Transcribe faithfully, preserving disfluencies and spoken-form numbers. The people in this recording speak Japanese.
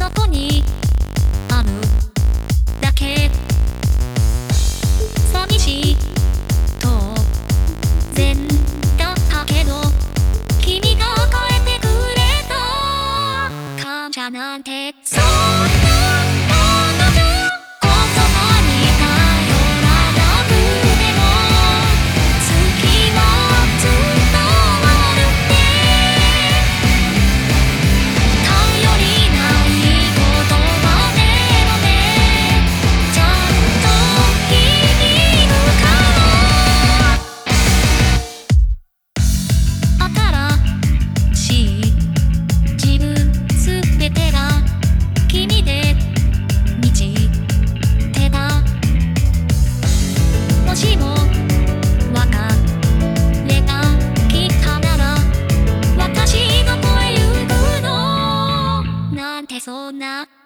そこにあるだけ寂しい当然だったけど君が変えてくれた感謝なんてそんなものじゃ言葉に頼らなくても月は伝わるって頼りない言葉でもねちゃんと響くから新しい自分すべてが君で満ちてたもしも別れが来たなら私が越えゆくのなんてそんな